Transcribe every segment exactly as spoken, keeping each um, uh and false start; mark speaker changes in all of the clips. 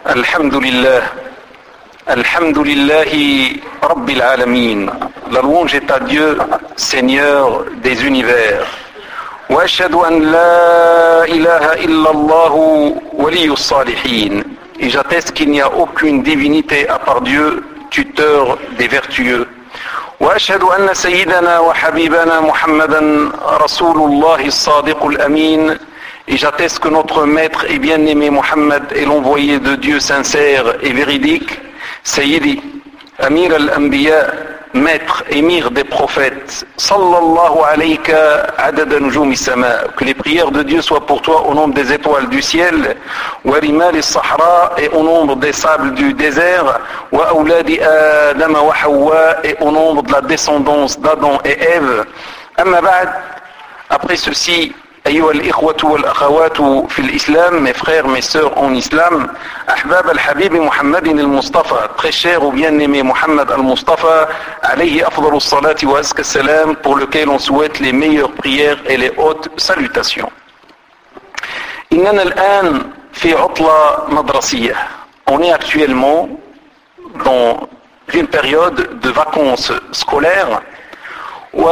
Speaker 1: الحمد لله الحمد لله رب العالمين. La louange est à Dieu, Seigneur des univers. وأشهد أن لا إله إلا الله ولي الصالحين. Et j'atteste qu'il n'y a aucune divinité à part Dieu, tuteur des vertueux. وأشهد أن سيدنا وحبيبنا محمدا رسول الله الصادق الأمين. Et j'atteste que notre maître et bien-aimé Mohammed est l'envoyé de Dieu sincère et véridique. Sayyidi, Amir al-Anbiya, maître, émir des prophètes. Sallallahu alayka adada nujumi sama. Que les prières de Dieu soient pour toi au nombre des étoiles du ciel. Wa rimal as-sahra, et au nombre des sables du désert. Wa awladi Adam wa Hawa, et au nombre de la descendance d'Adam et Ève. Amma ba'd, après ceci, أيها الإخوة والأخوات في الإسلام, mes frères, mes sœurs en islam, أحباب الحبيب محمد المصطفى, très cher ou bien-aimé Mohammed al-Mustafa, عليه أفضل الصلاة وأزكى السلام, pour lequel on souhaite les meilleures prières et les hautes salutations. إننا الآن في عطلة مدرسية. On est actuellement dans une période de vacances scolaires. و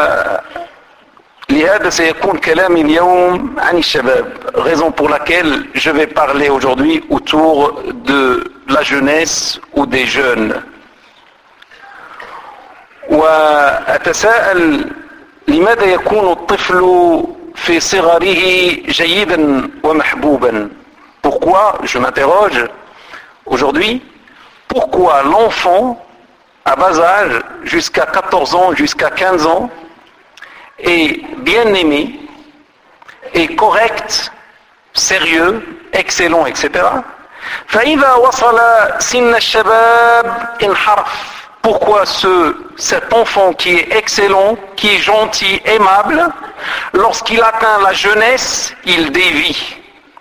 Speaker 1: لهذا سيكون كلامي اليوم عن الشباب, raison pour laquelle je vais parler aujourd'hui autour de la jeunesse ou des jeunes. وأتساءل لماذا يكون الطفل في صغره جيدا ومحبوبا. Pourquoi, je m'interroge aujourd'hui, pourquoi l'enfant à bas âge, jusqu'à quatorze ans, jusqu'à quinze ans, est bien aimé, est correct, sérieux, excellent, et cetera. فإذا وصل سن الشباب انحرف. Pourquoi ce, cet enfant qui est excellent, qui est gentil, aimable, lorsqu'il atteint la jeunesse, il dévie.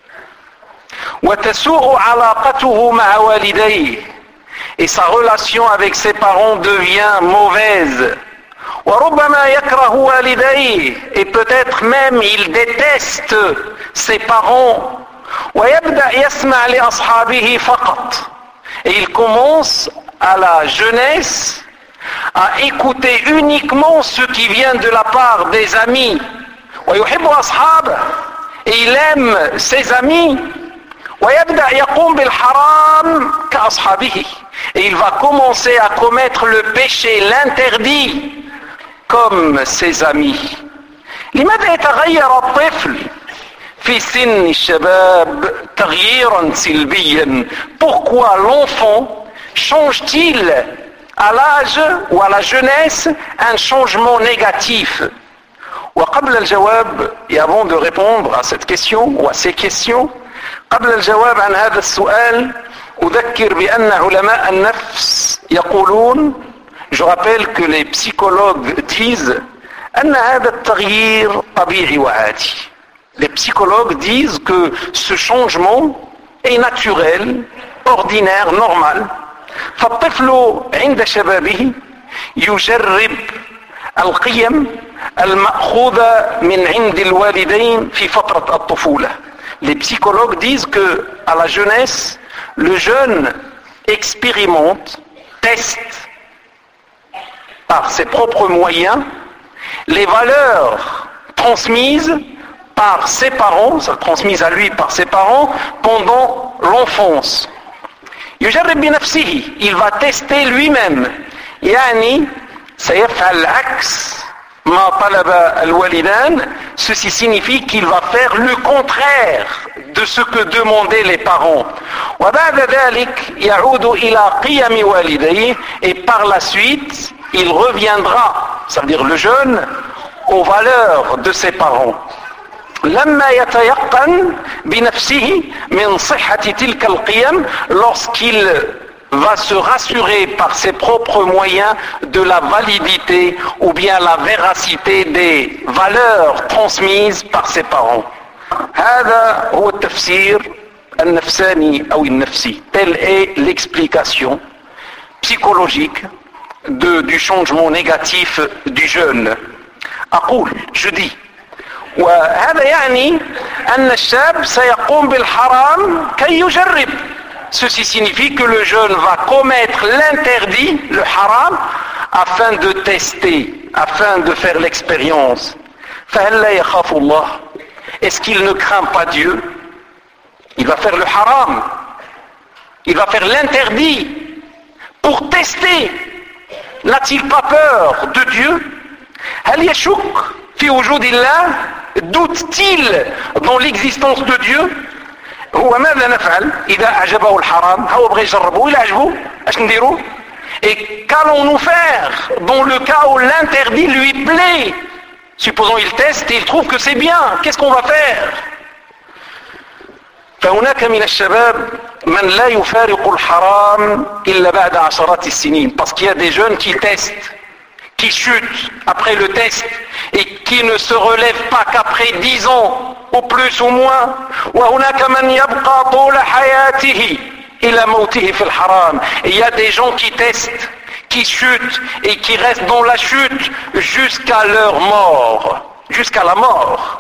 Speaker 1: وتسوء علاقته مع والديه. Et sa relation avec ses parents devient mauvaise. وَرُبَّمَا يَكْرَهُ وَالِدَيْهِ, et peut-être même il déteste ses parents. وَيَبْدَأْ يَسْمَعْ لِأَصْحَابِهِ فَقَط, et il commence à la jeunesse à écouter uniquement ce qui vient de la part des amis. وَيُحِبُّ أَصْحَابَهِ, et il aime ses amis. وَيَبْدَأْ يَقُومُ بِالْحَرَامِ كَأَصْحَابِهِ, et il va commencer à commettre le péché, l'interdit, comme ses amis. لماذا يتغير الطفل في سن الشباب تغييرا سلبيا. Pourquoi l'enfant change-t-il à l'âge ou à la jeunesse un changement négatif. وقبل الجواب, et avant de répondre à cette question ou à ces questions, قبل الجواب عن هذا السؤال أذكر بأن علماء النفس يقولون, je rappelle que les psychologues disent أن هذا التغيير طبيعي وعادي. Les psychologues disent que ce changement est naturel, ordinaire, normal. فالطفل عند شبابه يجرب القيم المأخوذة من عند الوالدين في فترة الطفولة. Les psychologues disent que à la jeunesse, le jeune expérimente, teste par ses propres moyens les valeurs transmises par ses parents, transmises à lui par ses parents pendant l'enfance. يجرب بنفسه, il va tester lui-même. يعني سيفعل عكس ما طلب الوالدان, ceci signifie qu'il va faire le contraire de ce que demandaient les parents. وبعد ذلك يعود إلى قيم والديه, et par la suite il reviendra, ça veut dire le jeune, aux valeurs de ses parents. لما يتيقن بنفسه من صحة تلك القيم, lorsqu'il va se rassurer par ses propres moyens de la validité ou bien la véracité des valeurs transmises par ses parents. هذا هو التفسير النفساني أو النفسي. Telle est l'explication psychologique de, du changement négatif du jeune. أقول, je dis, وهذا يعني أن الشاب سيقوم بالحرام كي يجرب. ceci signifie que le jeune va commettre l'interdit, le haram, afin de tester, afin de faire l'expérience. فَهَلْ لَا يَخَافُ اللَّهِ. Est-ce qu'il ne craint pas Dieu? Il va faire le haram, il va faire l'interdit pour tester. N'a-t-il pas peur de Dieu? هل يشك في وجود الله؟ doute-t-il dans l'existence de Dieu? هو ماذا نفعل إذا أعجبه الحرام؟ هو بغى يجربه، إلا عجبه اش نديرو؟ Et qu'allons-nous faire dans le cas où l'interdit lui plaît? Supposons il teste et il trouve que c'est bien, qu'est-ce qu'on va faire? فهناك من الشباب من لا يفارق الحرام إلا بعد عشرات السنين, parce qu'il y a des jeunes qui testent, qui chutent après le test et qui ne se relèvent pas qu'après dix ans au plus ou moins. وهناك من يبقى طول حياته إلى موته في الحرام. Et il y a des gens qui testent, qui chutent et qui restent dans la chute jusqu'à leur mort, jusqu'à la mort.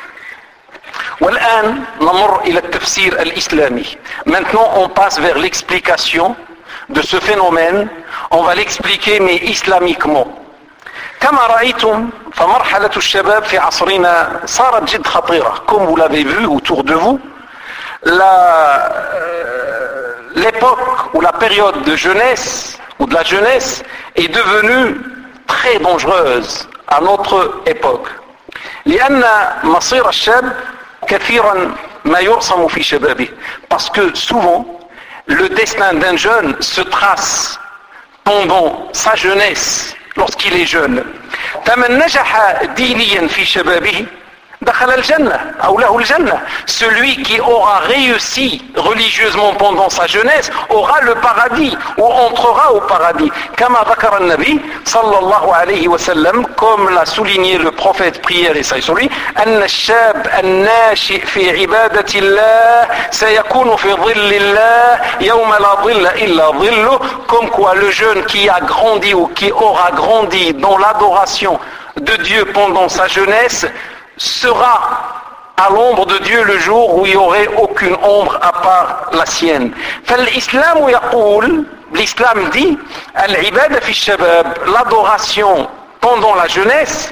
Speaker 1: والآن نمر إلى التفسير الإسلامي. Maintenant on passe vers l'explication de ce phénomène. On va l'expliquer mais islamiquement. كما رأيتم فمرحلة الشباب في عصرنا صارت جد خطيرة. Comme vous l'avez vu autour de vous, la, l'époque ou la période de jeunesse ou de la jeunesse est devenue très dangereuse à notre époque. لأن مصير الشاب كثيرا ما يرسم في شبابه. Parce que souvent le destin d'un jeune se trace pendant sa jeunesse, lorsqu'il est jeune. فمن نجح دينيا في شبابه دخل الجنة أو له الجنة. Celui qui aura réussi religieusement pendant sa jeunesse aura le paradis ou entrera au paradis. كما ذكر النبي صلى الله عليه وسلم, comme l'a souligné le prophète, prière et salut sur lui, أن الشاب الناشئ في عبادة الله سيكون في ظل الله يوم لا ظل إلا ظله. Comme quoi le jeune qui a grandi ou qui aura grandi dans l'adoration de Dieu pendant sa jeunesse sera à l'ombre de Dieu le jour où il n'y aurait aucune ombre à part la sienne. فالإسلام يقول, l'islam dit, العبادة في الشباب, l'adoration pendant la jeunesse,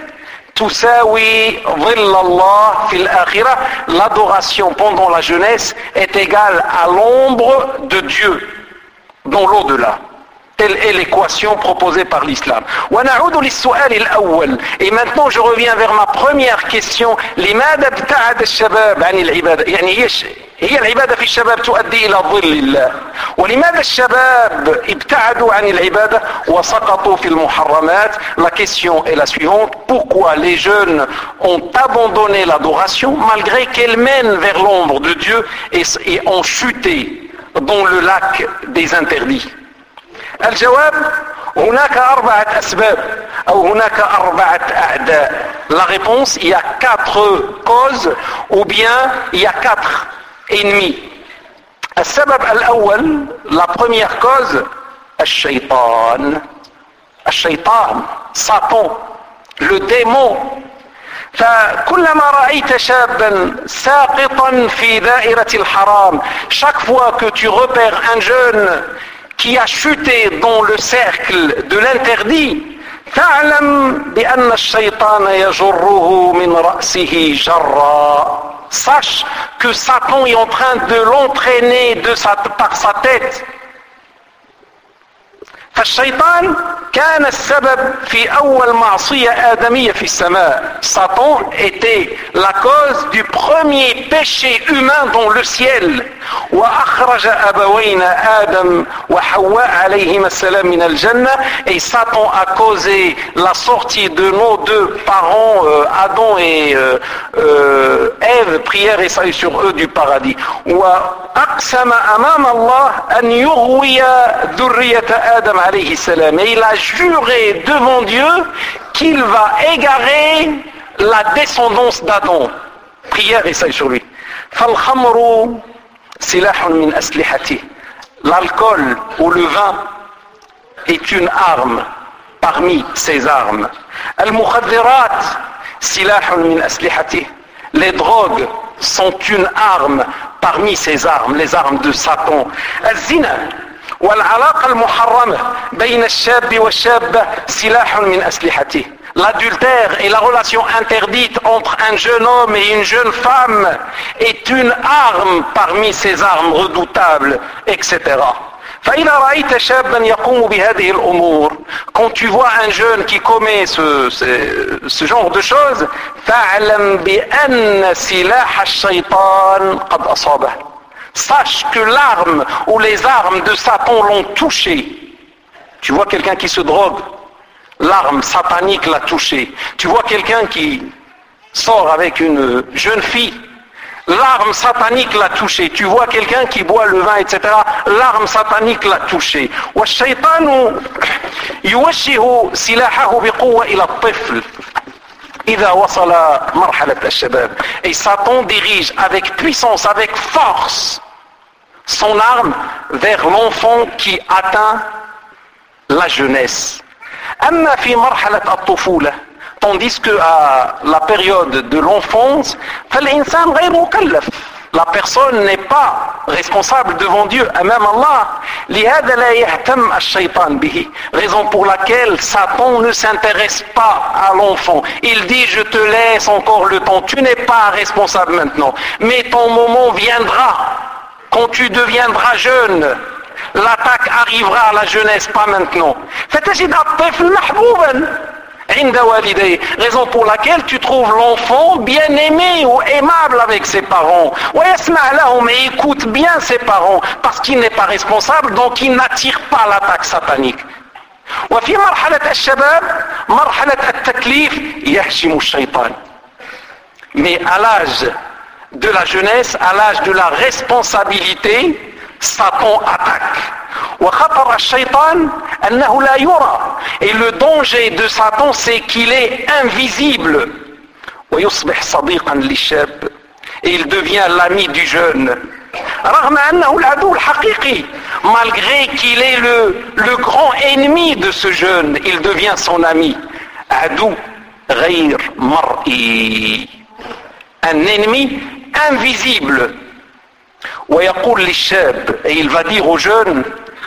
Speaker 1: تساوي ظل الله في الآخرة, l'adoration pendant la jeunesse est égale à l'ombre de Dieu dans l'au-delà. Telle est l'équation proposée par l'islam. ونعود للسؤال الأول. Et maintenant je reviens vers ma première question. لماذا ابتعد الشباب عن العبادة؟ يعني هي هي العبادة في الشباب تؤدي إلى ظل الله. ولماذا الشباب ابتعدوا عن العبادة وسقطوا في المحرمات؟ La question est la suivante. Pourquoi les jeunes ont abandonné l'adoration malgré qu'elle mène vers l'ombre de Dieu et, et ont chuté dans le lac des interdits? الجواب هناك أربعة أسباب أو هناك أربعة أعداء. La réponse, il y a quatre causes ou bien il y a quatre ennemis. السبب الأول, la première cause, الشيطان. الشيطان, Satan, le démon. فكلما رأيت شابا ساقطا في دائرة الحرام, chaque fois que tu repères un jeune qui a chuté dans le cercle de l'interdit, فاعلم بأن الشيطان يجره من رأسه جرا. Sache que Satan est en train de l'entraîner de sa, par sa tête. فالشيطان كان السبب في أول معصية آدمية في السماء. Satan était la cause du premier péché humain dans le ciel. وأخرج أبوينا آدم وحواء عليهما السلام من الجنة. Et Satan a causé la sortie de nos deux parents, euh, Adam et euh, euh, Ève, prière et salut sur eux, du paradis. وأقسم أمام الله أن يغوي ذرية آدم عليه السلام. Et il a juré devant Dieu qu'il va égarer la descendance d'Adam. Prière et salut sur lui. فالخمر سلاح من أسلحته. L'alcool ou le vin est une arme parmi ses armes. المخدرات سلاح من أسلحته. Les drogues sont une arme parmi ces armes, les armes de Satan. الزنا والعلاقة المحرمة بين الشاب والشابة سلاح من أسلحته. L'adultère et la relation interdite entre un jeune homme et une jeune femme est une arme parmi ces armes redoutables, et cetera. فإذا رأيت شابا يقوم بهذه الأمور, quand tu vois un jeune qui commet ce, ce, ce genre de choses, فاعلم بأن سلاح الشيطان قد أصابه. Sache que l'arme ou les armes de Satan l'ont touché. Tu vois quelqu'un qui se drogue, l'arme satanique l'a touché. Tu vois quelqu'un qui sort avec une jeune fille, l'arme satanique l'a touché. Tu vois quelqu'un qui boit le vin, et cetera. L'arme satanique l'a touché. والشيطان يوجه سلاحه بقوة إلى الطفل إذا وصل مرحلة الشباب. Et Satan dirige avec puissance, avec force, son arme vers l'enfant qui atteint la jeunesse. أما في مرحلة الطفولة, tandis que à la période de l'enfance, فالإنسان غير مكلف. La personne n'est pas responsable devant Dieu, أمام الله. لهذا لا يهتم الشيطان به. Raison pour laquelle Satan ne s'intéresse pas à l'enfant. Il dit, je te laisse encore le temps, tu n'es pas responsable maintenant, mais ton moment viendra. Quand tu deviendras jeune, l'attaque arrivera à la jeunesse, pas maintenant. فتجد الطفل محبوبا عند والديه. Raison pour laquelle tu trouves l'enfant bien aimé ou aimable avec ses parents. ويسمع لهم, et écoute bien ses parents, parce qu'il n'est pas responsable, donc il n'attire pas l'attaque satanique. وفي مرحلة الشباب, مرحلة التكليف, يهشم الشيطان. Mais à l'âge de la jeunesse, à l'âge de la responsabilité, Satan attaque. وخطر الشيطان أنه لا يرى. Et le danger de Satan, c'est qu'il est invisible. ويصبح صديقا للشاب. Et il devient l'ami du jeune. رغم أنه العدو الحقيقي. Malgré qu'il est le, le grand ennemi de ce jeune, il devient son ami. عدو غير مرئي. Un ennemi invisible. ويقول للشاب, et il va dire au jeune,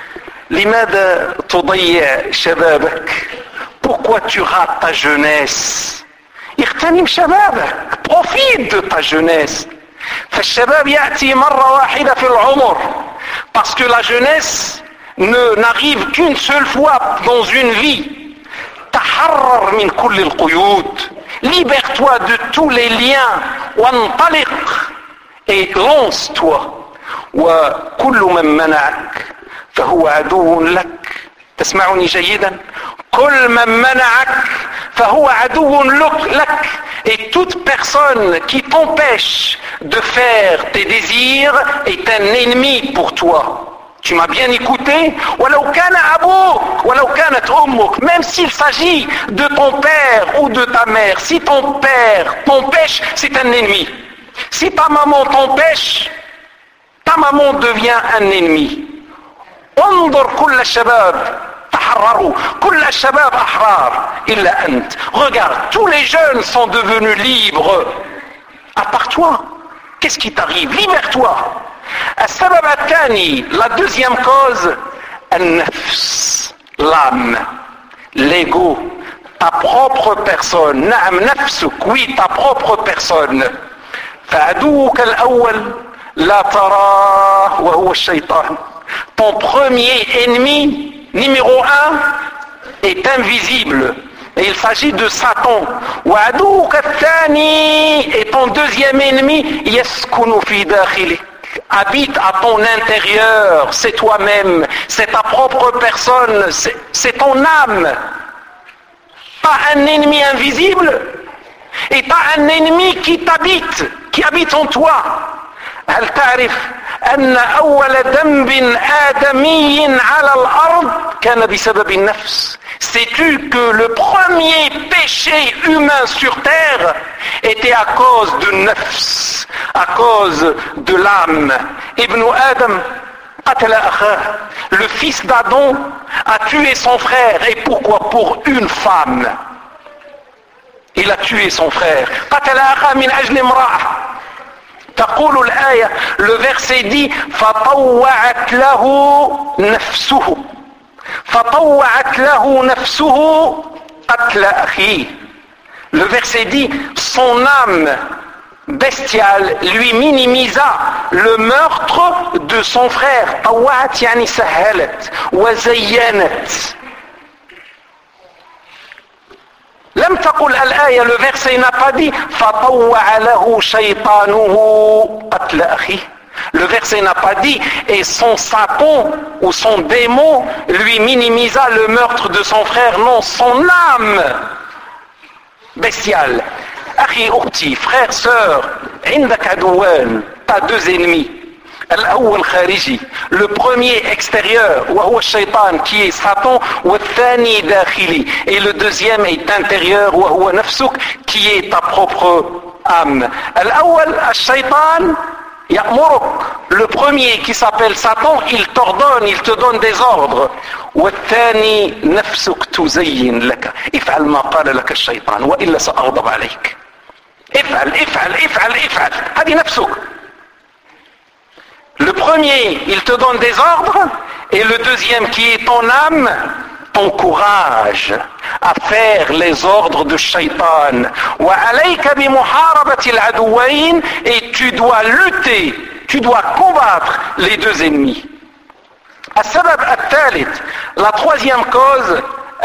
Speaker 1: لماذا تضيع شبابك? Pourquoi tu rates ta jeunesse? اغتنم شبابك, profite de ta jeunesse. فالشباب يأتي مرة واحدة في العمر, parce que la jeunesse ne n'arrive qu'une seule fois dans une vie. تحرر من كل القيود, libère-toi de tous les liens. وانطلق, et lance-toi. وكل من منعك فهو عدو لك. تسمعني جيدا؟ كل من منعك فهو عدو لك. Et toute personne qui t'empêche de faire tes désirs est un ennemi pour toi. Tu m'as bien écouté? ولو كان أبوك ولو كانت أمك, même s'il s'agit de ton père ou de ta mère, si ton père t'empêche, c'est un ennemi. Si ta maman t'empêche, ta maman devient un ennemi. انظر كل الشباب تحرروا, كل الشباب أحرار إلا أنت. Regarde, tous les jeunes sont devenus libres. À part toi, qu'est-ce qui t'arrive? Libère-toi. السبب الثاني, la deuxième cause, النفس, l'âme, l'ego, ta propre personne. نعم نفسك, oui, ta propre personne. فعدوك الأول لا تراه وهو الشيطان. Ton premier ennemi, numéro un, est invisible. Et il s'agit de Satan. وعدوك الثاني, et ton deuxième ennemi, يسكن في داخلك, habite à ton intérieur, c'est toi-même, c'est ta propre personne, c'est, c'est ton âme. Pas un ennemi invisible, et pas un ennemi qui t'habite, qui habite en toi. هل تعرف أن أول ذنب آدمي على الأرض كان بسبب النفس? Sais-tu que le premier péché humain sur terre était à cause de nafs, à cause de l'âme? Ibn Adam قتل أخاه. Le fils d'Adam a tué son frère. Et pourquoi? Pour une femme. Il a tué son frère. قتل أخاه من أجل امرأة. تقول الآية, le verset dit فطوعت له نفسه فطوعت له نفسه قتل أخيه. Le verset dit son âme bestiale lui minimisa le meurtre de son frère. طوعت يعني سهلت وزينت. لم تقل الآية, le verset n'a pas dit فطوع له شيطانه قتل أخيه. Le verset n'a pas dit et son Satan ou son démon lui minimisa le meurtre de son frère. Non, son âme bestiale. أخي أختي, frère, sœur, عندك عدوان, t'as deux ennemis. الأول خارجي, le premier extérieur, وهو الشيطان qui est Satan, والثاني داخلي, et le deuxième est intérieur, وهو نفسك qui est ta propre âme. الأول الشيطان يأمرك, le premier qui s'appelle Satan, il t'ordonne, il te donne des ordres. والثاني نفسك تزين لك, افعل ما قال لك الشيطان وإلا سأغضب عليك. افعل افعل افعل افعل, هذه نفسك. Le premier, il te donne des ordres, et le deuxième qui est ton âme, t'encourage à faire les ordres de Shaitan. وَعَلَيْكَ بِمُحَارَبَةِ الْعَدُوَّيْنِ, et tu dois lutter, tu dois combattre les deux ennemis. السبب الثالث, la troisième cause,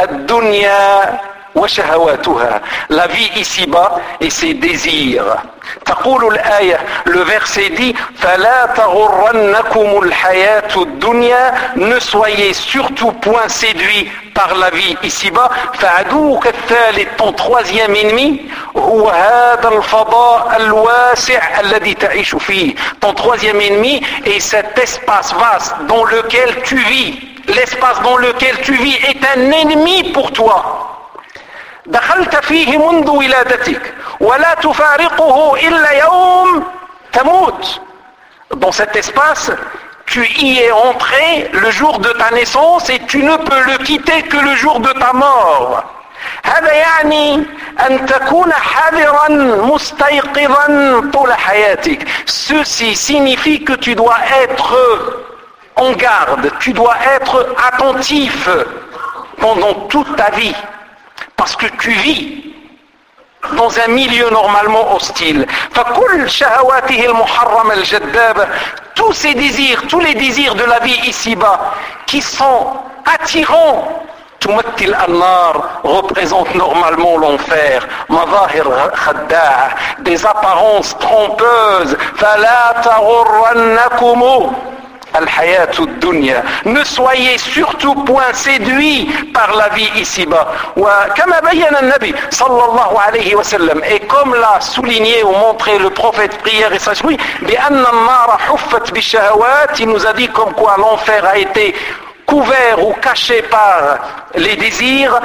Speaker 1: الدنيا وشهواتها, la vie ici-bas et ses désirs. تقول الآية, le verset dit فلا تغرنكم الحياة الدنيا, ne soyez surtout point séduits par la vie ici-bas. فعدوك الثالث, ton troisième ennemi, هو هذا الفضاء الواسع الذي تعيش فيه. Ton troisième ennemi est cet espace vaste dans lequel tu vis. L'espace dans lequel tu vis est un ennemi pour toi. دخلت فيه منذ ولادتك ولا تفارقه إلا يوم تموت. Dans cet espace, tu y es entré le jour de ta naissance et tu ne peux le quitter que le jour de ta mort. هذا يعني أن تكون حذرا مستيقظا طول حياتك. Ceci signifie que tu dois être en garde, tu dois être attentif pendant toute ta vie. Parce que tu vis dans un milieu normalement hostile. فكل شهواته المحرمة الجذابة, tous ces désirs, tous les désirs de la vie ici-bas qui sont attirants, تمثل النار, représente normalement l'enfer. مظاهر خداعة, des apparences trompeuses. فلا تغرنكم الحياة الدنيا, ne soyez surtout point séduits par la vie ici-bas. وكما بين النبي صلى الله عليه وسلم, et comme l'a souligné ou montré le prophète, prière et salut, بأن النار حفت بالشهوات, il nous a dit comme quoi l'enfer a été couvert ou caché par les désirs,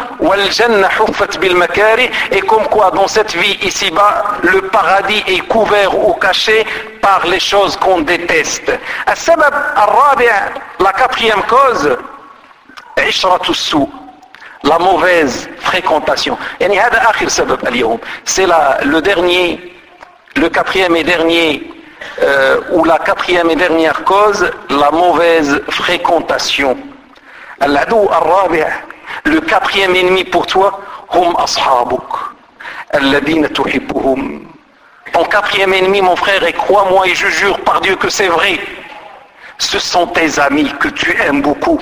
Speaker 1: et comme quoi dans cette vie ici-bas, le paradis est couvert ou caché par les choses qu'on déteste. السبب الرابع, la quatrième cause, عشرة السوء, la mauvaise fréquentation. يعني هذا آخر سبب اليوم. C'est la, le dernier, le quatrième et dernier, euh, ou la quatrième et dernière cause, la mauvaise fréquentation. العدو الرابع, le quatrième ennemi pour toi, هم أصحابك الذين تحبهم. Ton quatrième ennemi, mon frère, et crois-moi et je jure par Dieu que c'est vrai, ce sont tes amis que tu aimes beaucoup.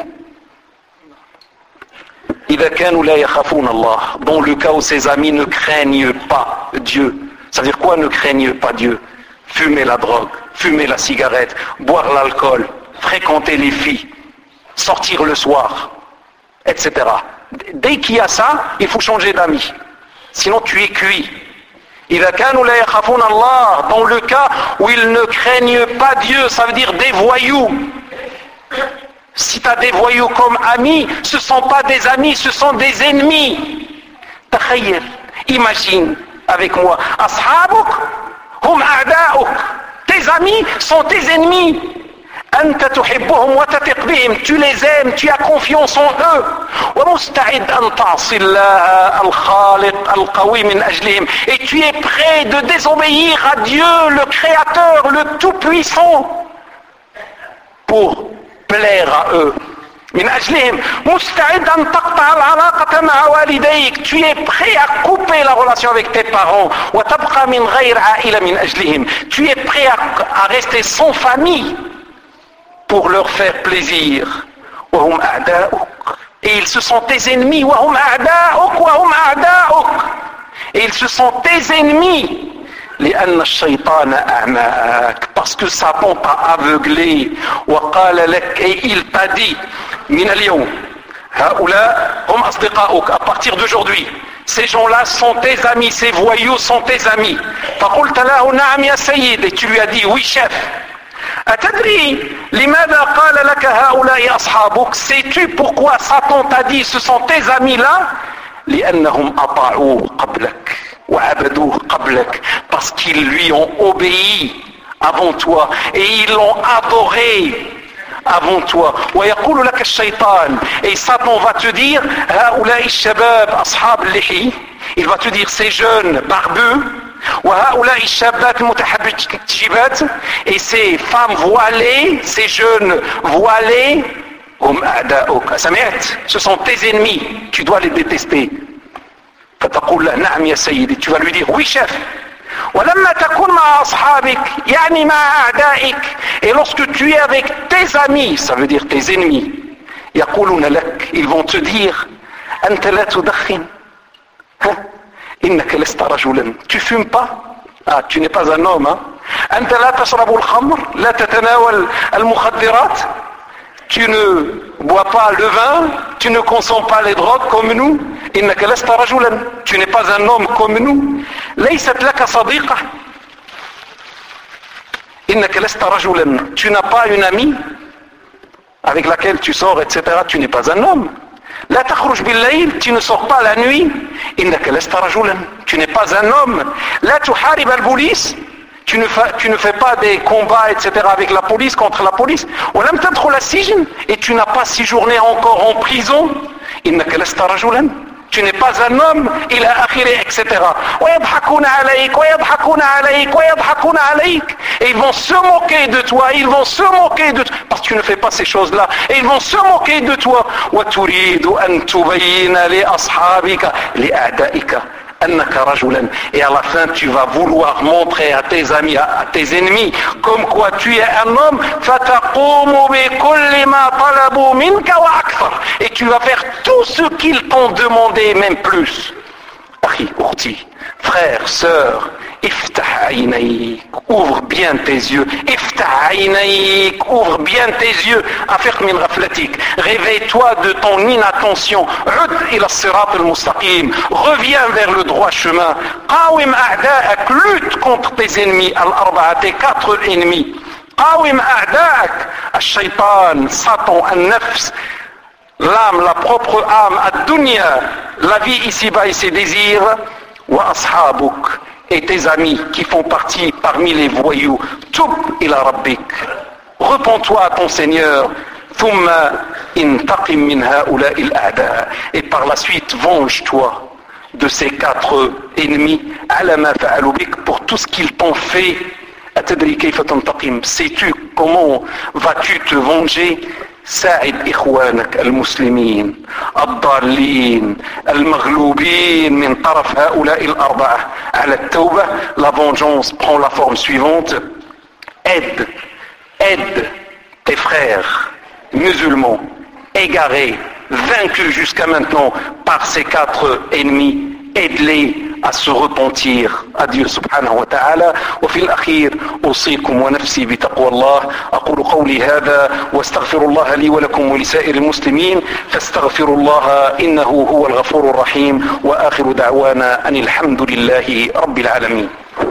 Speaker 1: إذا كانوا لا يخافون الله, dans le cas où ces amis ne craignent pas Dieu. Ça veut dire quoi, ne craignent pas Dieu? Fumer la drogue, fumer la cigarette, boire l'alcool, fréquenter les filles, sortir le soir, et cetera. Dès qu'il y a ça, il faut changer d'amis. Sinon tu es cuit. إذا كانوا لا يخافون الله, dans le cas où ils ne craignent pas Dieu, ça veut dire des voyous. Si tu as des voyous comme amis, ce ne sont pas des amis, ce sont des ennemis. تخيل, imagine avec moi, أصحابك هم أعداؤك, tes amis sont tes ennemis. أنت تحبهم وتثق بهم. Tu les aimes, tu as confiance en eux. ومستعد أن تعصي الله الخالق القوي من أجلهم. Et tu es prêt de désobéir à Dieu, le Créateur, le Tout-Puissant, pour plaire à eux. من أجلهم مستعد أن تقطع العلاقة مع والديك. Tu es prêt à couper la relation avec tes parents. وتبقى من غير عائلة من أجلهم. Tu es prêt à, à rester sans famille pour leur faire plaisir. وهم أعداؤك. Et ils se sont tes ennemis. وهم أعداؤك وهم أعداؤك. Et ils se sont tes ennemis. لأن الشيطان أعماك. Parce que Satan t'a aveuglé. وقال لك. Et il t'a dit. من اليوم هؤلاء هم أصدقاؤك. À partir d'aujourd'hui ces gens-là sont tes amis, ces voyous sont tes amis. فقلت له نعم يا سيد. Et tu lui as dit oui chef. أتدري لماذا قال لك هؤلاء أصحابك. Sais-tu pourquoi Satan t'a dit ce sont tes amis là. لأنهم أطاعوه قبلك وعبدوه قبلك. Parce qu'ils lui ont obéi avant toi et ils l'ont adoré avant toi. ويقول لك الشيطان. Et Satan va te dire هؤلاء الشباب أصحاب اللحي. Il va te dire ces jeunes barbus. وهؤلاء الشابات المتحجبات. Et ces femmes voilées, ces jeunes voilés, هم أعداؤك. سمعت. Ce sont tes ennemis. Tu dois les détester. فتقول له نعم يا سيدي. Tu vas lui dire oui chef. ولما تكون مع أصحابك يعني مع أعدائك. Et lorsque tu es avec tes amis, ça veut dire tes ennemis, يقولون لك. Ils vont te dire أنت لا تدخن. إنك لست رجلا. Tu fumes pas. Ah, tu n'es pas un homme. Hein? أنت لا تشرب الخمر. لا تتناول المخدرات. Tu ne bois pas le vin, tu ne consommes pas les drogues comme nous. إنك لست رجلا. Tu n'es pas un homme comme nous. ليست لك صديقة. إنك لست رجلا. Tu n'as pas une amie avec laquelle tu sors, et cetera. Tu n'es pas un homme. لا تخرج بالليل. Tu ne sors pas la nuit. إنك لست رجلا. Tu n'es pas un homme. لا تحارب البوليس. Tu ne, fais, tu ne fais pas des combats, et cetera avec la police, contre la police. ولم تدخل السجن. Et tu n'as pas séjourné encore en prison. إنك لست رجلا. Tu n'es pas un homme. إلى آخره, et cetera. ويضحكون عليك ويضحكون عليك ويضحكون عليك. Et ils vont se moquer de toi. Ils vont se moquer de toi. Parce que tu ne fais pas ces choses-là. Et ils vont se moquer de toi. وتريد أن تبين لأصحابك لأعدائك أنك رجلا. Et à la fin tu vas vouloir montrer à tes amis, à tes ennemis, comme quoi tu es un homme. فتقوم بكل ما طلبوا منك وأكثر. Et tu vas faire tout ce qu'ils t'ont demandé, même plus. أخي أختي, frère, sœur, افتح عينيك. Ouvre bien tes yeux. افتح عينيك. Ouvre bien tes yeux. أفق من غفلتك. Réveille-toi de ton inattention. عد إلى الصراط المستقيم. Reviens vers le droit chemin. قاوم أعداءك. Lutte contre tes ennemis. الأربعة, tes quatre ennemis. قاوم أعداءك. الشيطان, Satan, النفس, l'âme, la propre âme, الدنيا, la vie ici-bas et ses désirs. وأصحابك. Et tes amis qui font partie parmi les voyous. Toub ila rabbik. Repends-toi à ton Seigneur. ثم انتقم من هؤلاء الأعداء. Et par la suite, venge-toi de ces quatre ennemis. على ما فعلوا بك. Pour tout ce qu'ils t'ont fait. أتدري كيف تنتقم. Sais-tu comment vas-tu te venger? ساعد إخوانك المسلمين الضالين المغلوبين من طرف هؤلاء الأربعة على التوبة. La vengeance prend la forme suivante. Aide, aide tes frères musulmans égarés, vaincus jusqu'à maintenant par ces quatre ennemis. Aide-les à se repentir à Dieu subhanahu wa ta'ala. وفي الأخير أوصيكم ونفسي بتقوى الله. أقول قولي هذا واستغفر الله لي ولكم ولسائر المسلمين فاستغفروا الله إنه هو الغفور الرحيم. وآخر دعوانا أن الحمد لله رب العالمين.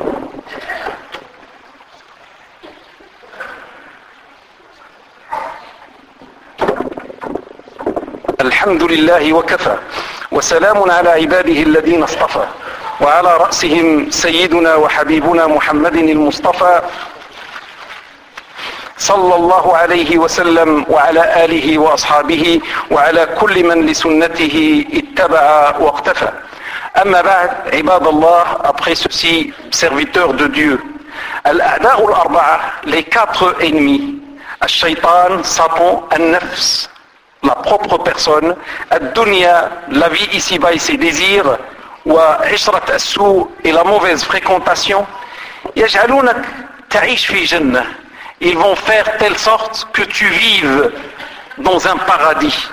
Speaker 1: الحمد لله وكفى وسلام على عباده الذين اصطفى وعلى رأسهم سيدنا وحبيبنا محمد المصطفى صلى الله عليه وسلم وعلى آله وأصحابه وعلى كل من لسنته اتبع واقتفى. أما بعد عباد الله, après ceci, serviteurs de Dieu, al-a'da'u al-arba'a, les quatre ennemis, al-shaytan, Satan, al-nafs, la propre personne, ad-dunya, la vie ici-bas et ses désirs, wa ishrat as-su, et la mauvaise fréquentation, yaj'alunak ta'ish fi jannah, ils vont faire telle sorte que tu vives dans un paradis.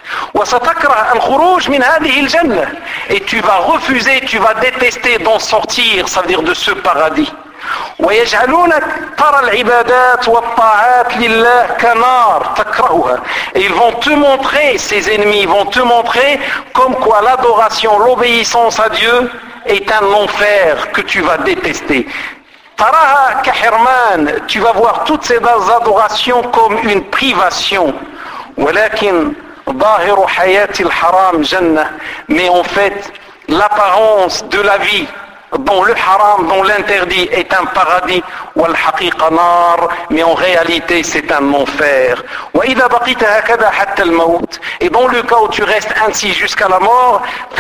Speaker 1: Et tu vas refuser, tu vas détester d'en sortir, ça veut dire de ce paradis. Et ils vont te montrer, ces ennemis vont te montrer comme quoi l'adoration, l'obéissance à Dieu est un enfer que tu vas détester. Tu vas voir toutes ces adorations comme une privation. Mais en fait, l'apparence de la vie dont le haram, dont l'interdit est un paradis, mais en réalité c'est un enfer. Et dans le cas où tu restes ainsi jusqu'à la mort,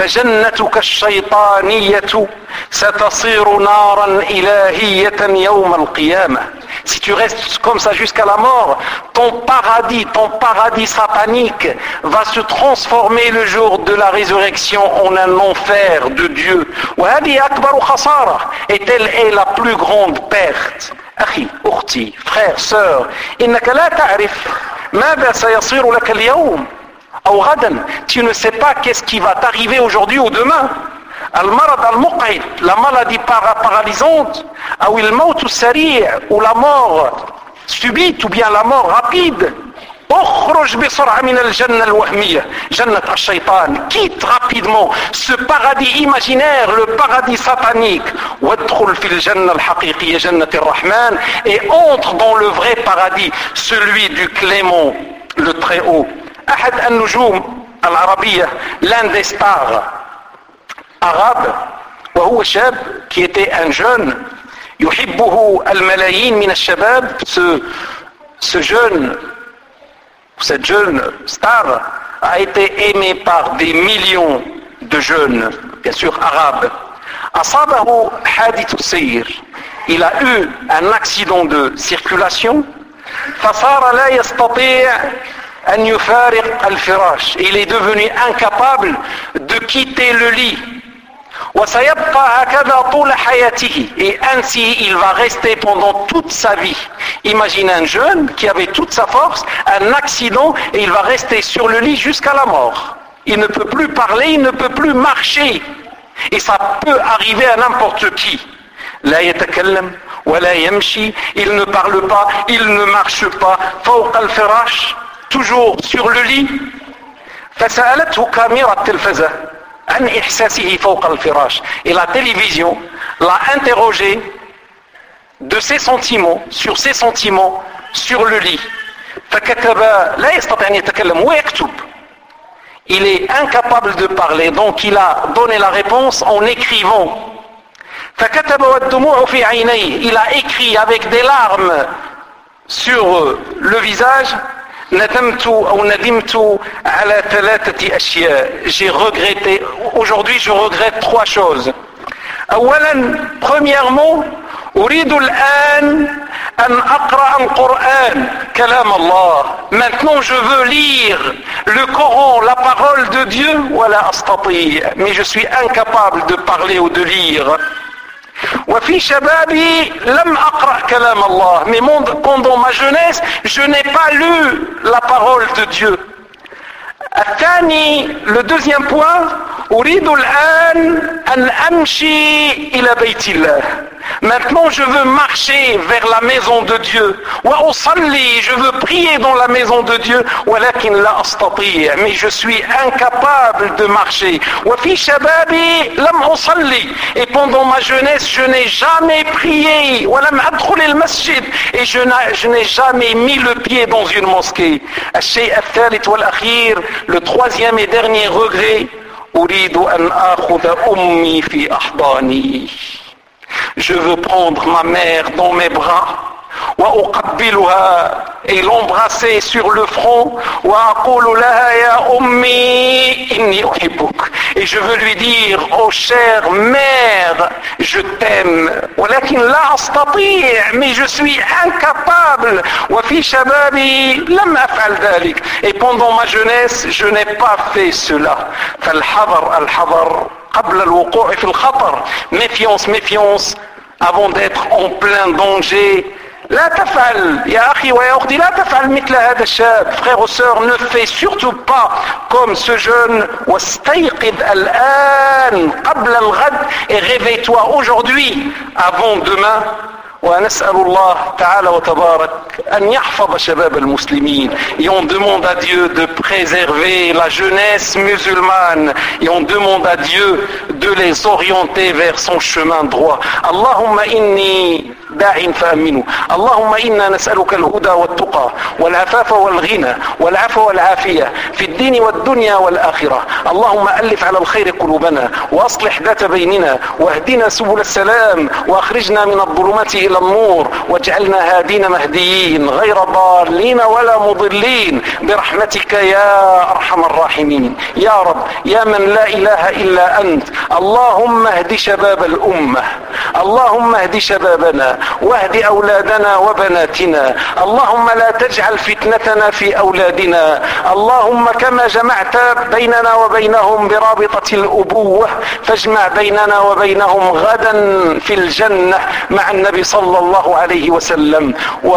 Speaker 1: si tu restes comme ça jusqu'à la mort, ton paradis, ton paradis satanique va se transformer le jour de la résurrection en un enfer de Dieu. Et telle est la plus grande perte. Akhi, ukhti, frère, sœur, innaka la ta'rif mada sayasiru laka al-yawm aw ghadan. Tu ne sais pas qu'est-ce qui va t'arriver aujourd'hui ou demain. Al-marad al-muq'id, la maladie para- paralysante, ou le maut sari', ou la mort subite, ou bien la mort rapide. اخرج بسرعة من الجنة الوهمية جنة الشيطان, quitte rapidement ce paradis imaginaire, le paradis satanique, وادخل في الجنة الحقيقية جنة الرحمن, et entre dans le vrai paradis, celui du clément, le très haut. أحد النجوم العربية, l'un des stars arabe, وهو شاب, qui était un jeune, يحبه الملايين من الشباب, ce, ce jeune, cette jeune star a été aimée par des millions de jeunes, bien sûr arabes. أصابه حادث السير, il a eu un accident de circulation, فصار لا يستطيع أن يفارق الفراش, il est devenu incapable de quitter le lit. Et ainsi il va rester pendant toute sa vie. Imagine un jeune qui avait toute sa force, un accident, et il va rester sur le lit jusqu'à la mort. Il ne peut plus parler, il ne peut plus marcher. Et ça peut arriver à n'importe qui. لا يتكلم ولا يمشي, il ne parle pas, il ne marche pas. فوق الفراش, toujours sur le lit. فسألته كاميرا التلفزة عن إحساسه فوق الفراش. Et la télévision l'a interrogé de ses sentiments, sur ses sentiments, sur le lit. فكتب لا يستطيع أن يتكلم ويكتب. Il est incapable de parler, donc il a donné la réponse en écrivant. فكتب والدموع في عينيه, il a écrit avec des larmes sur le visage. ندمت أو ندمت على ثلاثة أشياء. J'ai regretté, aujourd'hui je regrette trois choses. أولا, premièrement, أريد الآن أن أقرأ القرآن كلام الله. Maintenant je veux lire le Coran, la parole de Dieu, ولا أستطيع, mais je suis incapable de parler ou de lire. وفي شبابي لم أقرأ كلام الله, mais pendant ma jeunesse je n'ai pas lu la parole de Dieu. الثاني, le deuxième point, أريد الآن أن أمشي إلى بيت الله. Maintenant je veux marcher vers la maison de Dieu. وأصلي, je veux prier dans la maison de Dieu. ولكن لا أستطيع, mais je suis incapable de marcher. وفي شبابي لم أصلي, et pendant ma jeunesse je n'ai jamais prié. ولم أدخل المسجد, et je n'ai, je n'ai jamais mis le pied dans une mosquée. الشيء الثالث والأخير, le troisième et dernier regret, أريد أن آخذ أمي في أحضاني. Je veux prendre ma mère dans mes bras. وأقبلها et l'embrasser sur le front وأقول لها يا أمي إني أحبك et je veux lui dire oh chère mère je t'aime ولكن لا أستطيع mais je suis incapable وفي شبابي لم أفعل ذلك et pendant ma jeunesse je n'ai pas fait cela فالحذر الحذر قبل الوقوع في الخطر méfiance méfiance avant d'être en plein danger لا تفعل يا أخي ويا أختي لا تفعل مثل هذا الشاب frère ou sœur ne fais surtout pas comme ce jeune واستيقظ الآن قبل الغد et réveille-toi aujourd'hui avant demain ونسأل الله تعالى وتبارك أن يحفظ شباب المسلمين et on demande à Dieu de préserver la jeunesse musulmane et on demande à Dieu de les orienter vers son chemin droit اللهم إني داع فأمنه اللهم إنا نسألك الهدى والتقى والعفاف والغنى والعفو والعافية في الدين والدنيا والآخرة اللهم ألف على الخير قلوبنا وأصلح ذات بيننا واهدنا سبل السلام وأخرجنا من الظلمات إلى النور واجعلنا هادين مهديين غير ضالين ولا مضلين برحمتك يا أرحم الراحمين يا رب يا من لا إله إلا أنت اللهم اهد شباب الأمة اللهم اهد شبابنا واهد أولادنا وبناتنا اللهم لا تجعل فتنتنا في أولادنا اللهم كما جمعت بيننا وبينهم برابطة الأبوة فاجمع بيننا وبينهم غدا في الجنة مع النبي صلى الله عليه وسلم و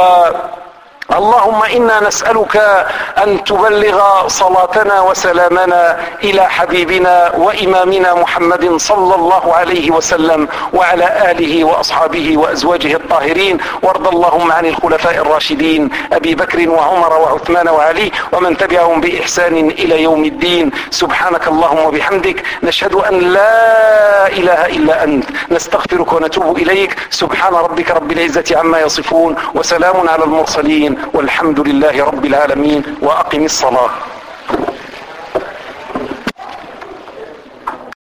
Speaker 1: اللهم إنا نسألك أن تبلغ صلاتنا وسلامنا إلى حبيبنا وإمامنا محمد صلى الله عليه وسلم وعلى آله وأصحابه وأزواجه الطاهرين وارض اللهم عن الخلفاء الراشدين أبي بكر وعمر وعثمان وعلي ومن تبعهم بإحسان إلى يوم الدين سبحانك اللهم وبحمدك نشهد أن لا إله إلا أنت نستغفرك ونتوب إليك سبحان ربك رب العزة عما يصفون وسلام على المرسلين والحمد لله رب العالمين وأقم الصلاة